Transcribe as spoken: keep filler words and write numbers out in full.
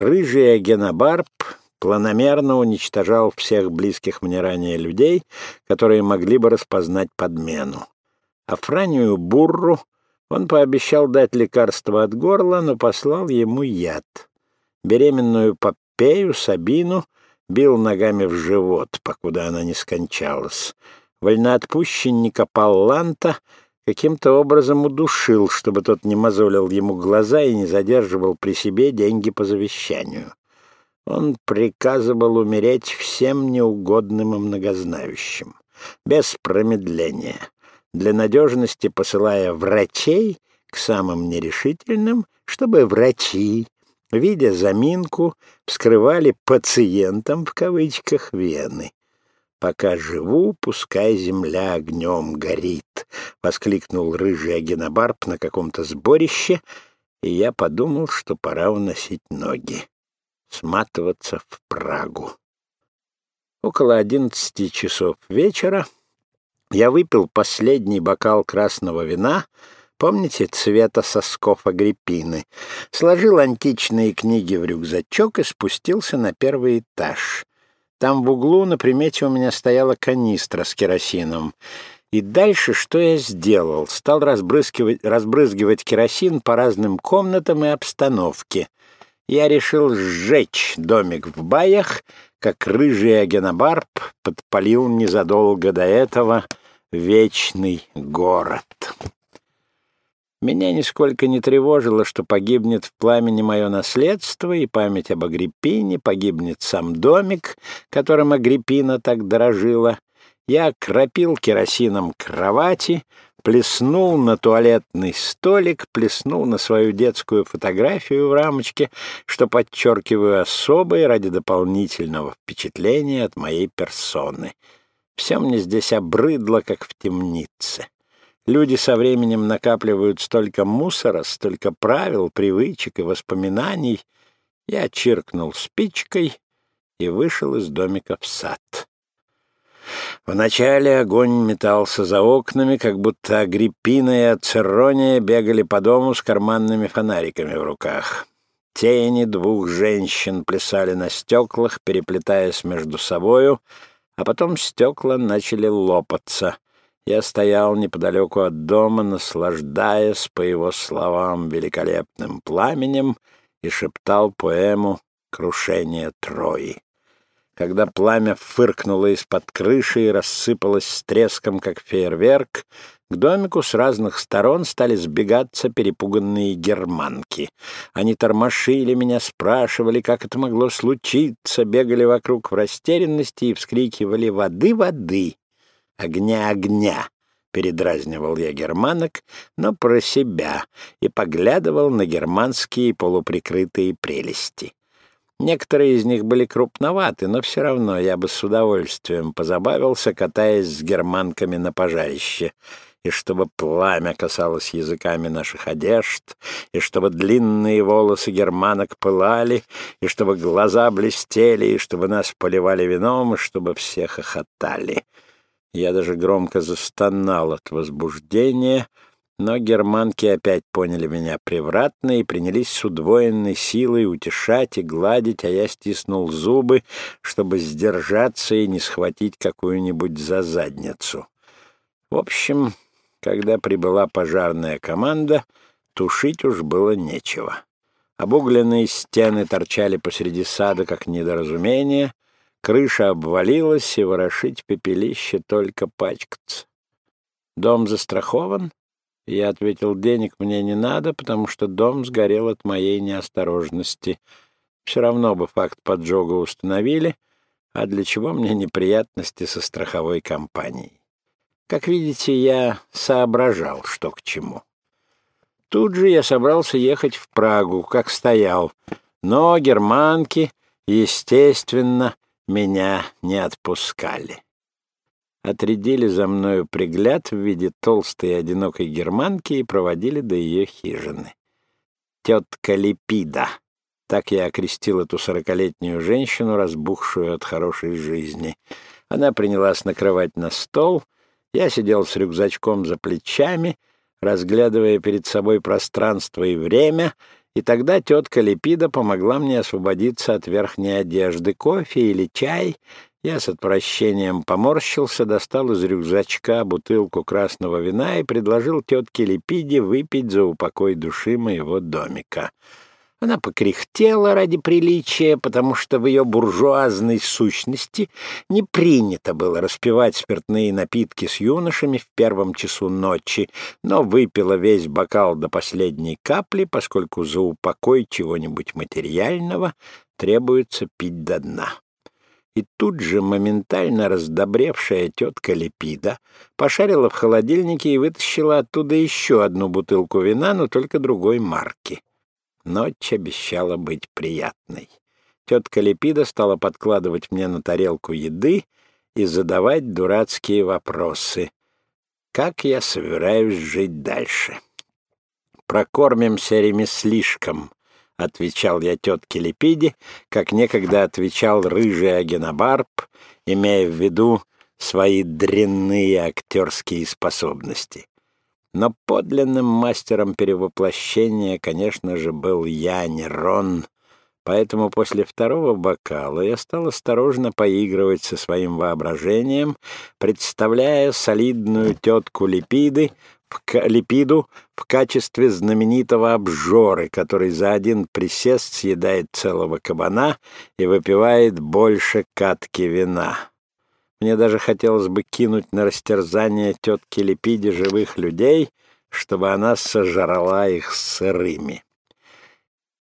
Рыжий агенобарб планомерно уничтожал всех близких мне ранее людей, которые могли бы распознать подмену. Афранию Бурру он пообещал дать лекарство от горла, но послал ему яд. Беременную Попею Сабину бил ногами в живот, покуда она не скончалась. Вольноотпущенника Палланта каким-то образом удушил, чтобы тот не мозолил ему глаза и не задерживал при себе деньги по завещанию. Он приказывал умереть всем неугодным и многознающим, без промедления, для надежности посылая врачей к самым нерешительным, чтобы врачи, видя заминку, вскрывали «пациентам» в кавычках вены. «Пока живу, пускай земля огнем горит», — воскликнул рыжий агенобарб на каком-то сборище, и я подумал, что пора уносить ноги, сматываться в Прагу. Около одиннадцати часов вечера я выпил последний бокал красного вина, помните, цвета сосков Агриппины, сложил античные книги в рюкзачок и спустился на первый этаж. Там в углу на примете у меня стояла канистра с керосином. И дальше что я сделал? Стал разбрызгивать, разбрызгивать керосин по разным комнатам и обстановке. Я решил сжечь домик в Баях, как рыжий агенобарб подпалил незадолго до этого вечный город. Меня нисколько не тревожило, что погибнет в пламени мое наследство и память об Агриппине, погибнет сам домик, которым Агриппина так дорожила. Я окропил керосином кровати, плеснул на туалетный столик, плеснул на свою детскую фотографию в рамочке, что подчеркиваю особое ради дополнительного впечатления от моей персоны. Все мне здесь обрыдло, как в темнице. Люди со временем накапливают столько мусора, столько правил, привычек и воспоминаний. Я чиркнул спичкой и вышел из домика в сад. Вначале огонь метался за окнами, как будто Агриппина и Ацерония бегали по дому с карманными фонариками в руках. Тени двух женщин плясали на стеклах, переплетаясь между собою, а потом стекла начали лопаться. Я стоял неподалеку от дома, наслаждаясь, по его словам, великолепным пламенем и шептал поэму «Крушение Трои». Когда пламя фыркнуло из-под крыши и рассыпалось с треском, как фейерверк, к домику с разных сторон стали сбегаться перепуганные германки. Они тормошили меня, спрашивали, как это могло случиться, бегали вокруг в растерянности и вскрикивали «Воды, воды! Огня, огня!» Передразнивал я германок, но про себя, и поглядывал на германские полуприкрытые прелести. Некоторые из них были крупноваты, но все равно я бы с удовольствием позабавился, катаясь с германками на пожарище. И чтобы пламя касалось языками наших одежд, и чтобы длинные волосы германок пылали, и чтобы глаза блестели, и чтобы нас поливали вином, и чтобы все хохотали. Я даже громко застонал от возбуждения, но германки опять поняли меня превратно и принялись с удвоенной силой утешать и гладить, а я стиснул зубы, чтобы сдержаться и не схватить какую-нибудь за задницу. В общем, когда прибыла пожарная команда, тушить уж было нечего. Обугленные стены торчали посреди сада, как недоразумение, крыша обвалилась, и ворошить пепелище только пачкаться. «Дом застрахован?» Я ответил, денег мне не надо, потому что дом сгорел от моей неосторожности. Все равно бы факт поджога установили, а для чего мне неприятности со страховой компанией? Как видите, я соображал, что к чему. Тут же я собрался ехать в Прагу, как стоял, но германки, естественно, меня не отпускали. Отрядили за мною пригляд в виде толстой и одинокой германки и проводили до ее хижины. Тетка Липида, так я окрестил эту сорокалетнюю женщину, разбухшую от хорошей жизни. Она принялась накрывать на стол, я сидел с рюкзачком за плечами, разглядывая перед собой пространство и время, И тогда тетка Лепида помогла мне освободиться от верхней одежды. Кофе или чай? Я с отвращением поморщился, достал из рюкзачка бутылку красного вина и предложил тетке Лепиде выпить за упокой души моего домика. Она покряхтела ради приличия, потому что в ее буржуазной сущности не принято было распивать спиртные напитки с юношами в первом часу ночи, но выпила весь бокал до последней капли, поскольку за упокой чего-нибудь материального требуется пить до дна. И тут же моментально раздобревшая тетка Лепида пошарила в холодильнике и вытащила оттуда еще одну бутылку вина, но только другой марки. Ночь обещала быть приятной. Тетка Лепида стала подкладывать мне на тарелку еды и задавать дурацкие вопросы. Как я собираюсь жить дальше? «Прокормимся ремеслишком», — отвечал я тетке Лепиде, как некогда отвечал рыжий Агенобарб, имея в виду свои дрянные актерские способности. Но подлинным мастером перевоплощения, конечно же, был я, не Рон, поэтому после второго бокала я стал осторожно поигрывать со своим воображением, представляя солидную тетку Лепиды, в, Лепиду в качестве знаменитого обжоры, который за один присест съедает целого кабана и выпивает больше катки вина. Мне даже хотелось бы кинуть на растерзание тетке Лепиде живых людей, чтобы она сожрала их сырыми.